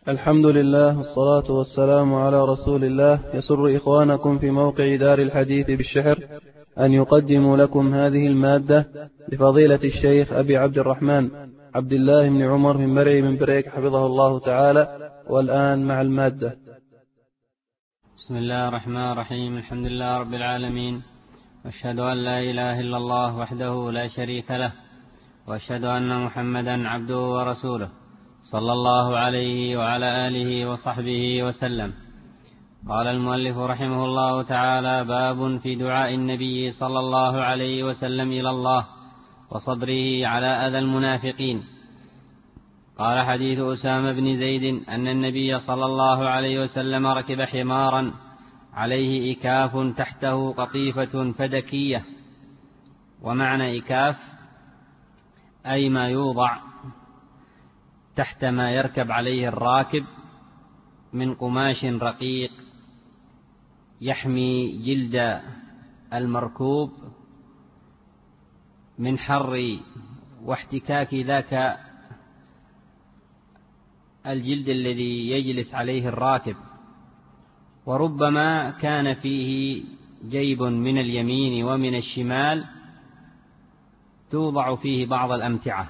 الحمد لله والصلاة والسلام على رسول الله. يسر إخوانكم في موقع دار الحديث بالشحر أن يقدموا لكم هذه المادة لفضيلة الشيخ أبي عبد الرحمن عبد الله بن عمر من مرعي من بريك حفظه الله تعالى. والآن مع المادة. بسم الله الرحمن الرحيم. الحمد لله رب العالمين، وأشهد أن لا إله إلا الله وحده لا شريك له، وأشهد أن محمدا عبده ورسوله صلى الله عليه وعلى آله وصحبه وسلم. قال المؤلف رحمه الله تعالى: باب في دعاء النبي صلى الله عليه وسلم إلى الله وصبره على أذى المنافقين. قال: حديث أسامة بن زيد أن النبي صلى الله عليه وسلم ركب حمارا عليه إكاف تحته قطيفة فدكية. ومعنى إكاف أي ما يوضع تحت ما يركب عليه الراكب من قماش رقيق يحمي جلد المركوب من حر واحتكاك ذاك الجلد الذي يجلس عليه الراكب. وربما كان فيه جيب من اليمين ومن الشمال توضع فيه بعض الأمتعة،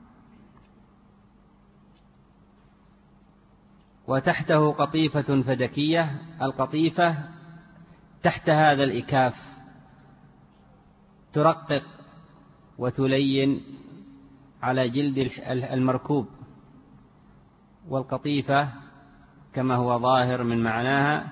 وتحته قطيفة فدكية. القطيفة تحت هذا الإكاف ترقق وتلين على جلد المركوب. والقطيفة كما هو ظاهر من معناها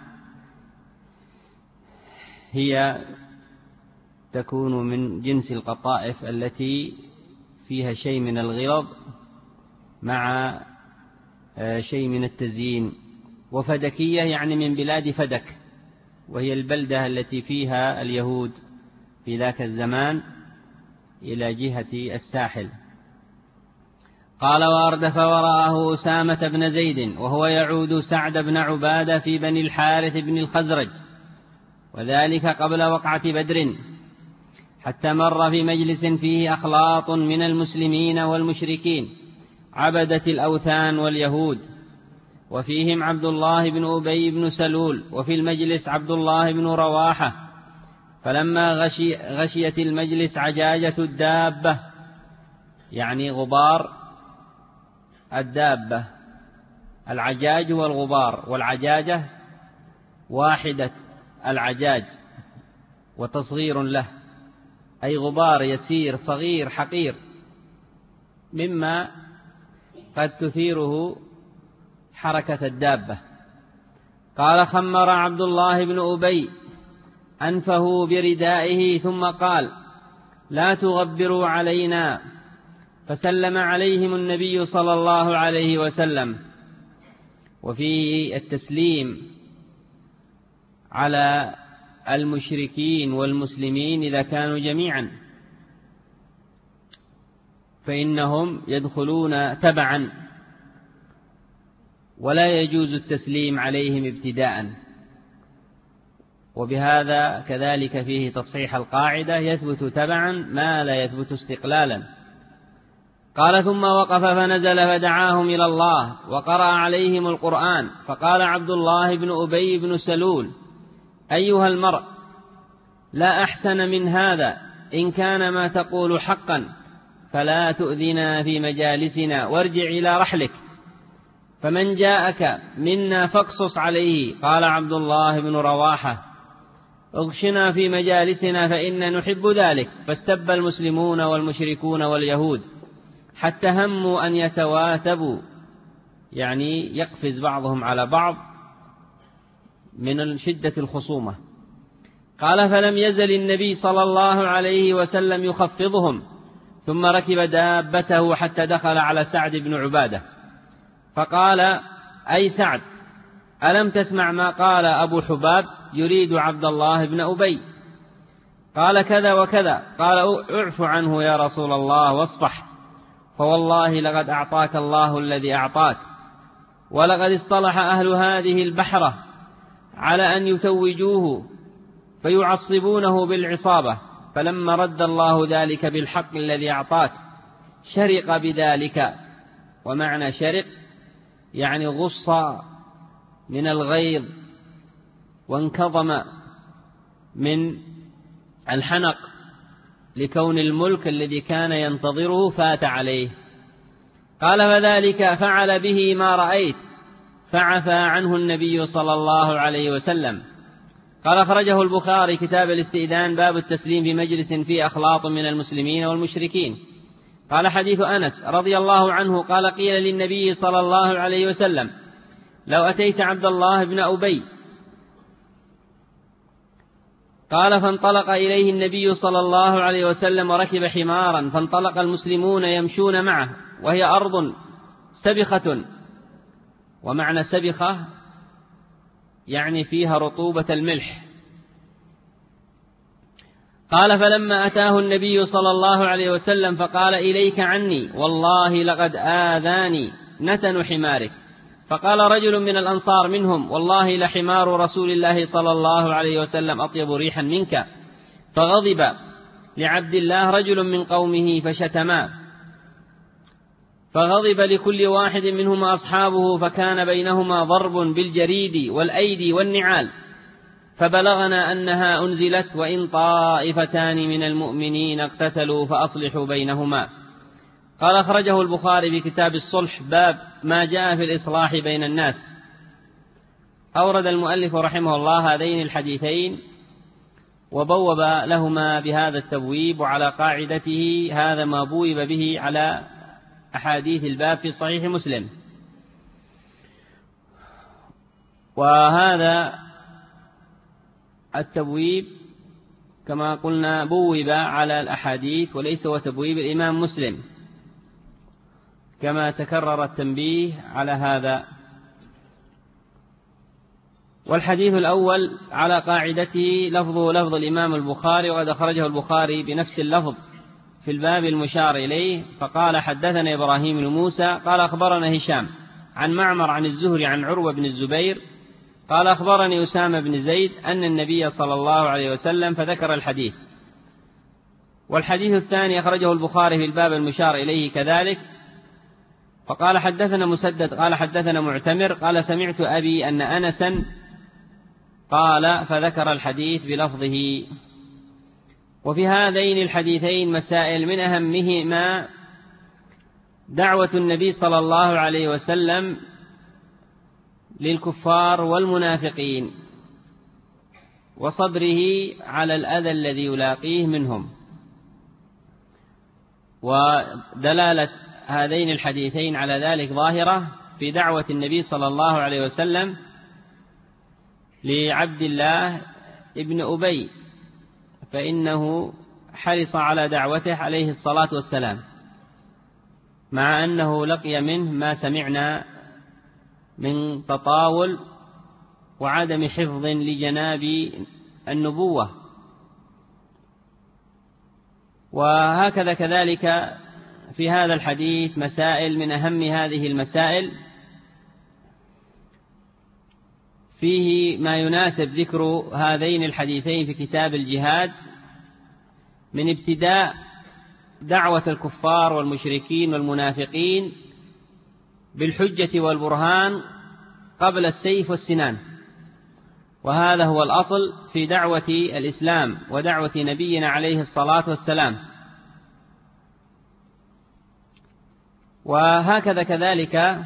هي تكون من جنس القطائف التي فيها شيء من الغلظ مع شيء من التزيين. وفدكية يعني من بلاد فدك، وهي البلدة التي فيها اليهود في ذاك الزمان إلى جهة الساحل. قال: وأردف وراءه أسامة بن زيد وهو يعود سعد بن عبادة في بني الحارث بن الخزرج، وذلك قبل وقعة بدر، حتى مر في مجلس فيه أخلاط من المسلمين والمشركين عبدة الأوثان واليهود، وفيهم عبد الله بن أبي بن سلول، وفي المجلس عبد الله بن رواحة. فلما غشيت المجلس عجاجة الدابة، يعني غبار الدابة. العجاج والغبار، والعجاجة واحدة العجاج وتصغير له، أي غبار يسير صغير حقير مما قد تثيره حركة الدابة. قال: خمر عبد الله بن أبي أنفه بردائه ثم قال: لا تغبروا علينا. فسلم عليهم النبي صلى الله عليه وسلم. وفيه التسليم على المشركين والمسلمين إذا كانوا جميعا، فإنهم يدخلون تبعا، ولا يجوز التسليم عليهم ابتداء. وبهذا كذلك فيه تصحيح القاعدة: يثبت تبعا ما لا يثبت استقلالا. قال: ثم وقف فنزل فدعاهم إلى الله وقرأ عليهم القرآن. فقال عبد الله بن أبي بن سلول: أيها المرء، لا أحسن من هذا، إن كان ما تقول حقا فلا تؤذنا في مجالسنا وارجع إلى رحلك، فمن جاءك منا فاقصص عليه. قال عبد الله بن رواحة: اغشنا في مجالسنا فإنا نحب ذلك. فاستب المسلمون والمشركون واليهود حتى هموا أن يتواتبوا، يعني يقفز بعضهم على بعض من شدة الخصومة. قال: فلم يزل النبي صلى الله عليه وسلم يخفضهم، ثم ركب دابته حتى دخل على سعد بن عبادة، فقال: أي سعد، ألم تسمع ما قال أبو حباب يريد عبد الله بن أبي؟ قال: كذا وكذا. قال: اعف عنه يا رسول الله واصفح، فوالله لقد أعطاك الله الذي أعطاك، ولقد اصطلح أهل هذه البحرة على أن يتوجوه فيعصبونه بالعصابة، فلما رد الله ذلك بالحق الذي أعطاك شرق بذلك. ومعنى شرق يعني غص من الغيظ وانكظم من الحنق لكون الملك الذي كان ينتظره فات عليه. قال فذلك فعل به ما رأيت فعفى عنه النبي صلى الله عليه وسلم. قال أخرجه البخاري كتاب الاستئذان باب التسليم في مجلس فيه أخلاط من المسلمين والمشركين. قال حديث أنس رضي الله عنه قال قيل للنبي صلى الله عليه وسلم لو أتيت عبد الله بن أبي قال فانطلق إليه النبي صلى الله عليه وسلم وركب حمارا فانطلق المسلمون يمشون معه وهي أرض سبخة، ومعنى سبخة يعني فيها رطوبة الملح. قال فلما أتاه النبي صلى الله عليه وسلم فقال إليك عني والله لقد آذاني نتن حمارك. فقال رجل من الأنصار منهم والله لحمار رسول الله صلى الله عليه وسلم أطيب ريحا منك. فغضب لعبد الله رجل من قومه فشتما، فغضب لكل واحد منهما أصحابه، فكان بينهما ضرب بالجريد والأيدي والنعال. فبلغنا أنها أنزلت وإن طائفتان من المؤمنين اقتتلوا فأصلحوا بينهما. قال أخرجه البخاري في كتاب الصلح باب ما جاء في الإصلاح بين الناس. أورد المؤلف رحمه الله هذين الحديثين وبوب لهما بهذا التبويب، وعلى قاعدته هذا ما بوب به على أحاديث الباب في صحيح مسلم. وهذا التبويب كما قلنا بوب على الأحاديث وليس هو تبويب الإمام مسلم، كما تكرر التنبيه على هذا. والحديث الأول على قاعدته لفظه لفظ الإمام البخاري، وقد أخرجه البخاري بنفس اللفظ في الباب المشار إليه. فقال حدثنا إبراهيم بن موسى قال أخبرنا هشام عن معمر عن الزهري عن عروة بن الزبير قال أخبرني أسامة بن زيد أن النبي صلى الله عليه وسلم فذكر الحديث. والحديث الثاني أخرجه البخاري في الباب المشار إليه كذلك. فقال حدثنا مسدد قال حدثنا معتمر قال سمعت أبي أن أنسا قال فذكر الحديث بلفظه. وفي هذين الحديثين مسائل من أهمهما دعوة النبي صلى الله عليه وسلم للكفار والمنافقين وصبره على الأذى الذي يلاقيه منهم. ودلالة هذين الحديثين على ذلك ظاهرة في دعوة النبي صلى الله عليه وسلم لعبد الله ابن أبي، فإنه حرص على دعوته عليه الصلاة والسلام، مع أنه لقي منه ما سمعنا من تطاول وعدم حفظ لجناب النبوة. وهكذا كذلك في هذا الحديث مسائل من أهم هذه المسائل فيه ما يناسب ذكر هذين الحديثين في كتاب الجهاد، من ابتداء دعوة الكفار والمشركين والمنافقين بالحجة والبرهان قبل السيف والسنان، وهذا هو الأصل في دعوة الإسلام ودعوة نبينا عليه الصلاة والسلام. وهكذا كذلك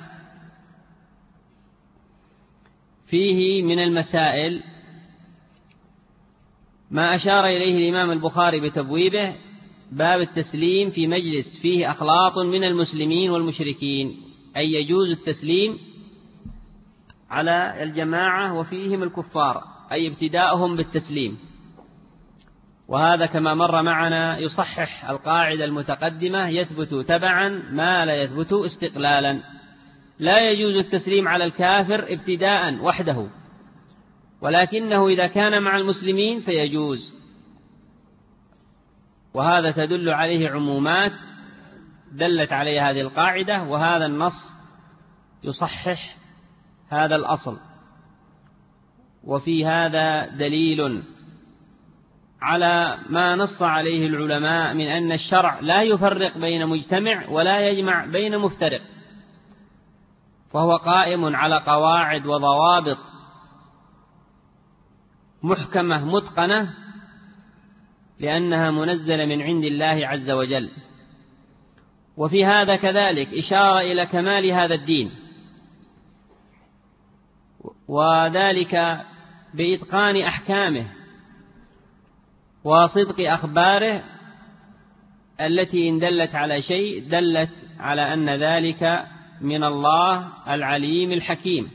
فيه من المسائل ما أشار إليه الإمام البخاري بتبويبه باب التسليم في مجلس فيه أخلاط من المسلمين والمشركين، أي يجوز التسليم على الجماعة وفيهم الكفار، أي ابتداءهم بالتسليم. وهذا كما مر معنا يصحح القاعدة المتقدمة يثبت تبعا ما لا يثبت استقلالا. لا يجوز التسليم على الكافر ابتداء وحده، ولكنه إذا كان مع المسلمين فيجوز، وهذا تدل عليه عمومات دلت عليه هذه القاعدة، وهذا النص يصحح هذا الأصل. وفي هذا دليل على ما نص عليه العلماء من أن الشرع لا يفرق بين مجتمع ولا يجمع بين مفترق، فهو قائم على قواعد وضوابط محكمة متقنة، لأنها منزلة من عند الله عز وجل. وفي هذا كذلك إشارة إلى كمال هذا الدين، وذلك بإتقان أحكامه وصدق أخباره التي إن دلت على شيء دلت على أن ذلك من الله العليم الحكيم.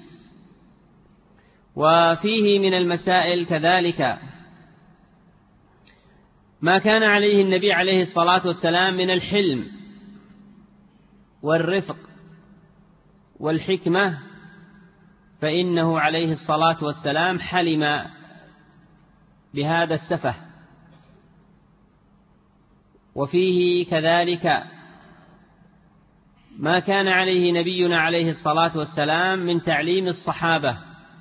وفيه من المسائل كذلك ما كان عليه النبي عليه الصلاة والسلام من الحلم والرفق والحكمة، فإنه عليه الصلاة والسلام حلم بهذا السفه. وفيه كذلك ما كان عليه نبينا عليه الصلاة والسلام من تعليم الصحابة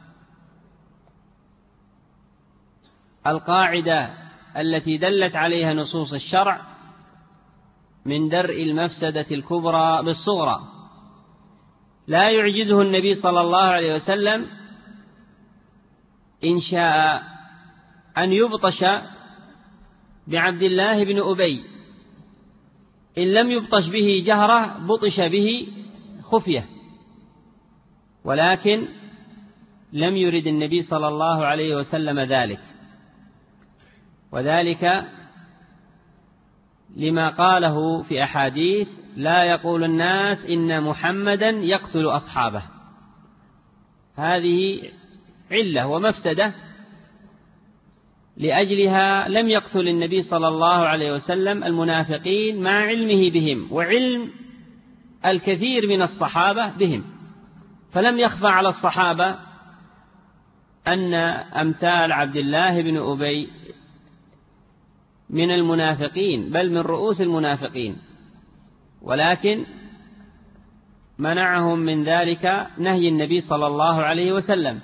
القاعدة التي دلت عليها نصوص الشرع من درء المفسدة الكبرى بالصغرى. لا يعجزه النبي صلى الله عليه وسلم إن شاء أن يبطش بعبد الله بن أبي، إن لم يبطش به جهرة بطش به خفية، ولكن لم يرد النبي صلى الله عليه وسلم ذلك، وذلك لما قاله في أحاديث: لا يقول الناس إن محمدا يقتل أصحابه. هذه علة ومفسدة لأجلها لم يقتل النبي صلى الله عليه وسلم المنافقين مع علمه بهم وعلم الكثير من الصحابة بهم، فلم يخفى على الصحابة أن أمثال عبد الله بن أبي من المنافقين، بل من رؤوس المنافقين، ولكن منعهم من ذلك نهي النبي صلى الله عليه وسلم.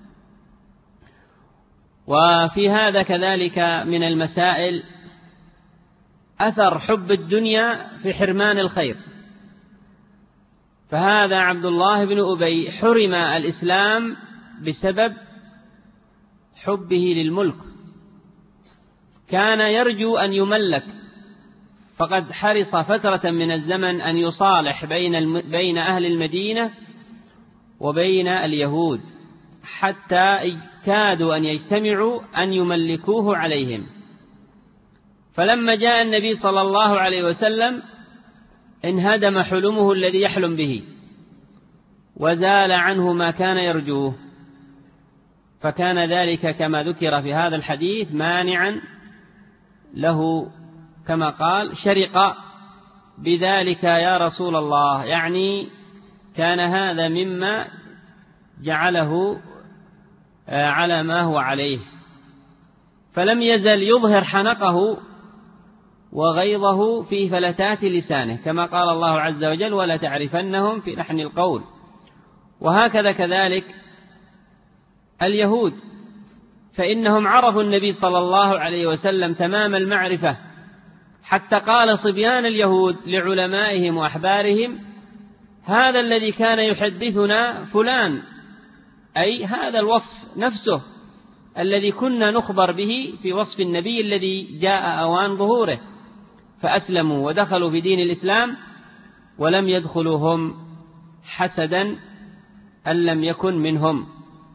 وفي هذا كذلك من المسائل أثر حب الدنيا في حرمان الخير، فهذا عبد الله بن أبي حرم الإسلام بسبب حبه للملك، كان يرجو أن يملك، فقد حرص فترة من الزمن أن يصالح بين أهل المدينة وبين اليهود حتى كادوا أن يجتمعوا أن يملكوه عليهم. فلما جاء النبي صلى الله عليه وسلم انهدم حلمه الذي يحلم به وزال عنه ما كان يرجوه، فكان ذلك كما ذكر في هذا الحديث مانعا له، كما قال: شرق بذلك يا رسول الله، يعني كان هذا مما جعله على ما هو عليه، فلم يزل يظهر حنقه وغيظه في فلتات لسانه، كما قال الله عز وجل: ولا تعرفنهم في لحن القول. وهكذا كذلك اليهود، فإنهم عرفوا النبي صلى الله عليه وسلم تمام المعرفة، حتى قال صبيان اليهود لعلمائهم وأحبارهم: هذا الذي كان يحدثنا فلان، أي هذا الوصف نفسه الذي كنا نخبر به في وصف النبي الذي جاء أوان ظهوره. فأسلموا ودخلوا في دين الإسلام، ولم يدخلوا هم حسدا أن لم يكن منهم،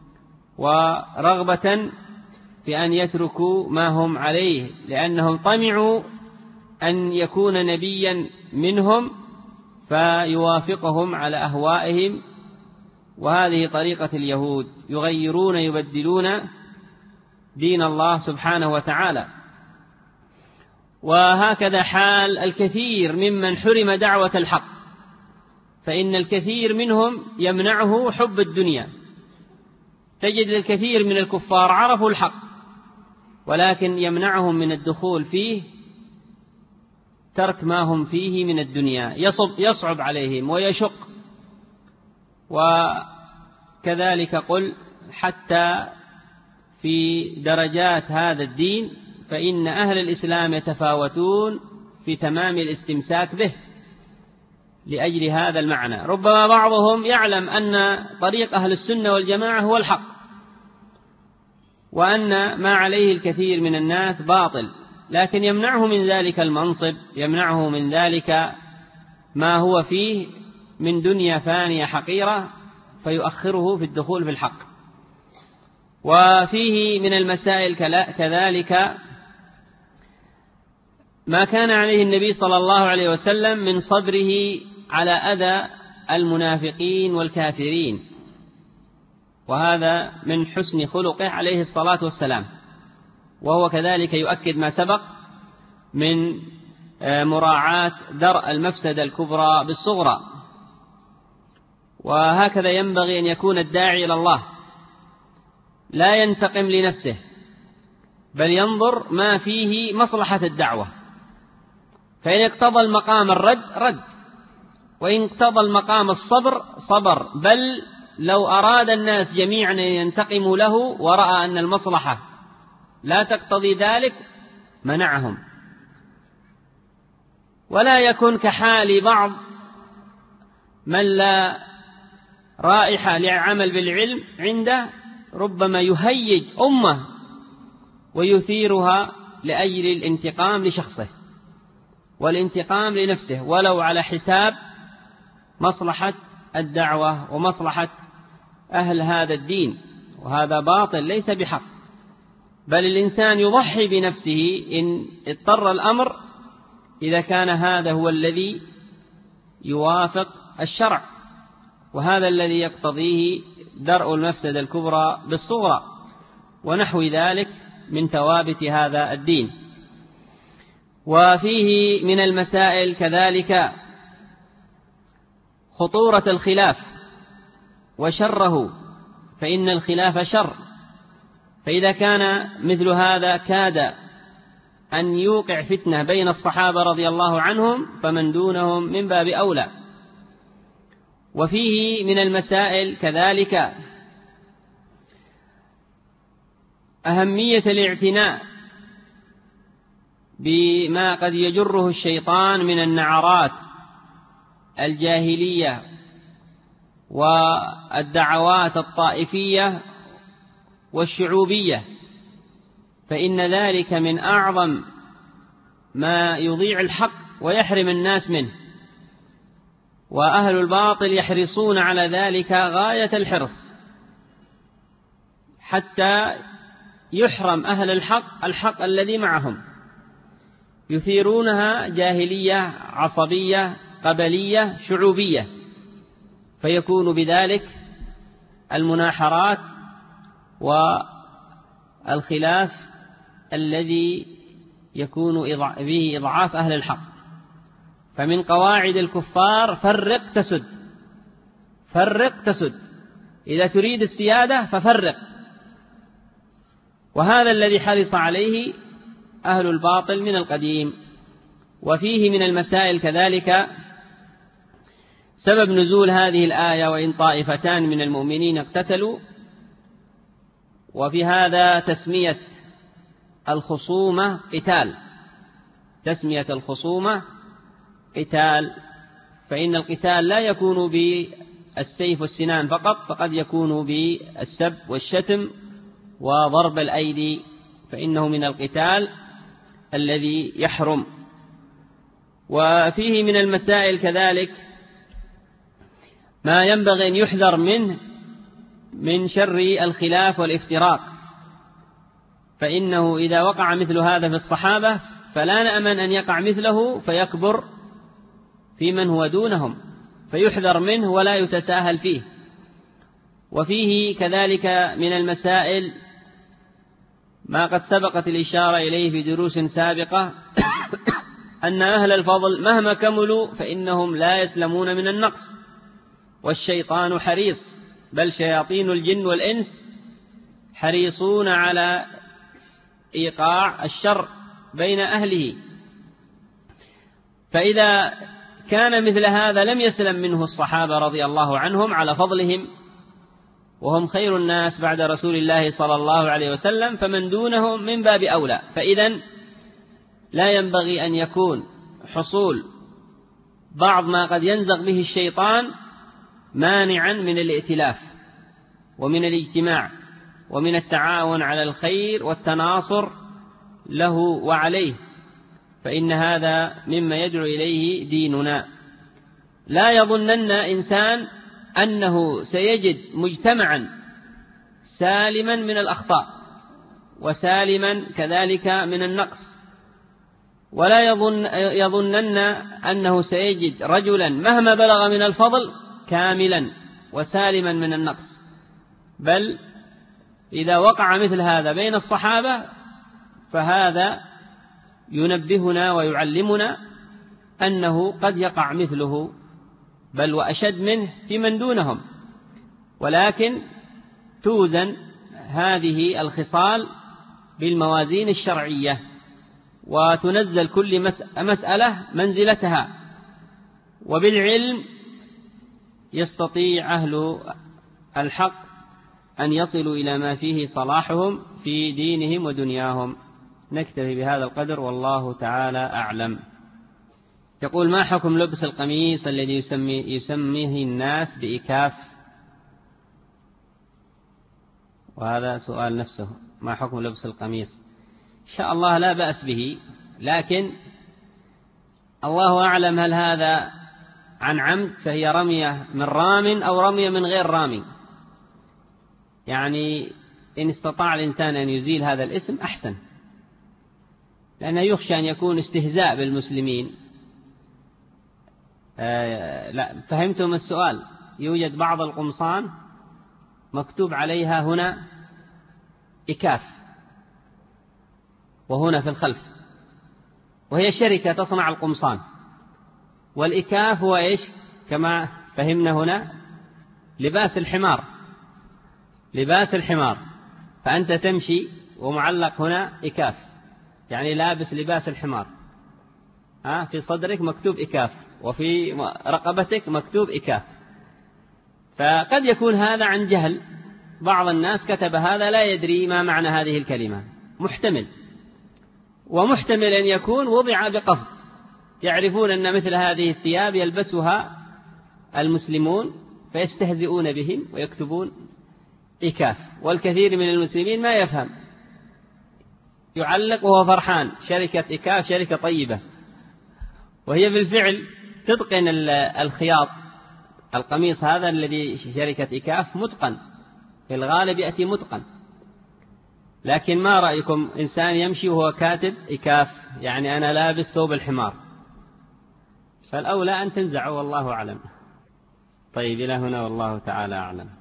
ورغبة في أن يتركوا ما هم عليه، لأنهم طمعوا أن يكون نبيا منهم فيوافقهم على أهوائهم. وهذه طريقة اليهود، يغيرون يبدلون دين الله سبحانه وتعالى. وهكذا حال الكثير ممن حرم دعوة الحق، فإن الكثير منهم يمنعه حب الدنيا. تجد الكثير من الكفار عرفوا الحق، ولكن يمنعهم من الدخول فيه ترك ما هم فيه من الدنيا، يصعب عليهم ويشق. وكذلك قل حتى في درجات هذا الدين، فإن أهل الإسلام يتفاوتون في تمام الاستمساك به، لأجل هذا المعنى. ربما بعضهم يعلم أن طريق أهل السنة والجماعة هو الحق، وأن ما عليه الكثير من الناس باطل، لكن يمنعه من ذلك المنصب، يمنعه من ذلك ما هو فيه من دنيا فانية حقيرة، فيؤخره في الدخول في الحق. وفيه من المسائل كذلك ما كان عليه النبي صلى الله عليه وسلم من صبره على أذى المنافقين والكافرين، وهذا من حسن خلقه عليه الصلاة والسلام، وهو كذلك يؤكد ما سبق من مراعاة درء المفسدة الكبرى بالصغرى. وهكذا ينبغي أن يكون الداعي إلى الله، لا ينتقم لنفسه، بل ينظر ما فيه مصلحة الدعوة، فإن اقتضى المقام الرد رد، وإن اقتضى المقام الصبر صبر، بل لو أراد الناس جميعا أن ينتقموا له ورأى أن المصلحة لا تقتضي ذلك منعهم. ولا يكن كحال بعض من لا رائحة لعمل بالعلم عنده، ربما يهيج أمة ويثيرها لأجل الانتقام لشخصه والانتقام لنفسه، ولو على حساب مصلحة الدعوة ومصلحة أهل هذا الدين، وهذا باطل ليس بحق. بل الإنسان يضحي بنفسه إن اضطر الأمر، إذا كان هذا هو الذي يوافق الشرع، وهذا الذي يقتضيه درء المفسدة الكبرى بالصغرى، ونحو ذلك من ثوابت هذا الدين. وفيه من المسائل كذلك خطورة الخلاف وشره، فإن الخلاف شر، فإذا كان مثل هذا كاد أن يوقع فتنة بين الصحابة رضي الله عنهم، فمن دونهم من باب أولى. وفيه من المسائل كذلك أهمية الاعتناء بما قد يجره الشيطان من النعرات الجاهلية والدعوات الطائفية والشعوبية، فإن ذلك من أعظم ما يضيع الحق ويحرم الناس منه، وأهل الباطل يحرصون على ذلك غاية الحرص، حتى يحرم أهل الحق الذي معهم، يثيرونها جاهلية عصبية قبلية شعوبية، فيكون بذلك المناحرات والخلاف الذي يكون به إضعاف أهل الحق. فمن قواعد الكفار فرق تسد، فرق تسد، إذا تريد السيادة ففرق، وهذا الذي حرص عليه أهل الباطل من القديم. وفيه من المسائل كذلك سبب نزول هذه الآية: وإن طائفتان من المؤمنين اقتتلوا، وفي هذا تسمية الخصومة قتال، تسمية الخصومة قتال، فإن القتال لا يكون بالسيف والسنان فقط، فقد يكون بالسب والشتم وضرب الأيدي، فإنه من القتال الذي يحرم. وفيه من المسائل كذلك ما ينبغي أن يحذر منه من شر الخلاف والافتراق، فإنه إذا وقع مثل هذا في الصحابة فلا نأمن أن يقع مثله فيكبر في من هو دونهم، فيحذر منه ولا يتساهل فيه. وفيه كذلك من المسائل ما قد سبقت الإشارة إليه في دروس سابقة أن أهل الفضل مهما كملوا فإنهم لا يسلمون من النقص، والشيطان حريص، بل شياطين الجن والإنس حريصون على إيقاع الشر بين أهله. فإذا كان مثل هذا لم يسلم منه الصحابة رضي الله عنهم على فضلهم، وهم خير الناس بعد رسول الله صلى الله عليه وسلم، فمن دونهم من باب أولى. فإذن لا ينبغي أن يكون حصول بعض ما قد ينزغ به الشيطان مانعا من الائتلاف ومن الاجتماع ومن التعاون على الخير والتناصر له وعليه، فإن هذا مما يدعو إليه ديننا. لا يظنن إنسان أنه سيجد مجتمعا سالما من الأخطاء وسالما كذلك من النقص، ولا يظنن أنه سيجد رجلا مهما بلغ من الفضل كاملا وسالما من النقص، بل إذا وقع مثل هذا بين الصحابة فهذا ينبهنا ويعلمنا أنه قد يقع مثله بل وأشد منه في من دونهم، ولكن توزن هذه الخصال بالموازين الشرعية وتنزل كل مسألة منزلتها، وبالعلم يستطيع أهل الحق أن يصلوا إلى ما فيه صلاحهم في دينهم ودنياهم. نكتفي بهذا القدر والله تعالى أعلم. يقول: ما حكم لبس القميص الذي يسميه الناس بإكاف؟ وهذا سؤال نفسه، ما حكم لبس القميص؟ إن شاء الله لا بأس به، لكن الله أعلم هل هذا عن عمد فهي رمية من رام أو رمية من غير رامي. يعني إن استطاع الإنسان أن يزيل هذا الاسم أحسن، لأنه يخشى أن يكون استهزاء بالمسلمين. لا، فهمتم السؤال؟ يوجد بعض القمصان مكتوب عليها هنا إكاف وهنا في الخلف، وهي شركة تصنع القمصان، والإكاف هو إيش كما فهمنا هنا؟ لباس الحمار، لباس الحمار. فأنت تمشي ومعلق هنا إكاف، يعني لابس لباس الحمار، في صدرك مكتوب إكاف وفي رقبتك مكتوب إكاف. فقد يكون هذا عن جهل، بعض الناس كتب هذا لا يدري ما معنى هذه الكلمة، محتمل، ومحتمل أن يكون وضع بقصد، يعرفون أن مثل هذه الثياب يلبسها المسلمون فيستهزئون بهم ويكتبون إكاف. والكثير من المسلمين ما يفهم، يعلق وهو فرحان، شركة إكاف شركة طيبة، وهي بالفعل تتقن الخياط. القميص هذا الذي شركة إكاف متقن، في الغالب يأتي متقن. لكن ما رأيكم إنسان يمشي وهو كاتب إكاف، يعني أنا لابس ثوب الحمار؟ فالأولى أن تنزعوا والله أعلم. طيب، إلى هنا والله تعالى أعلم.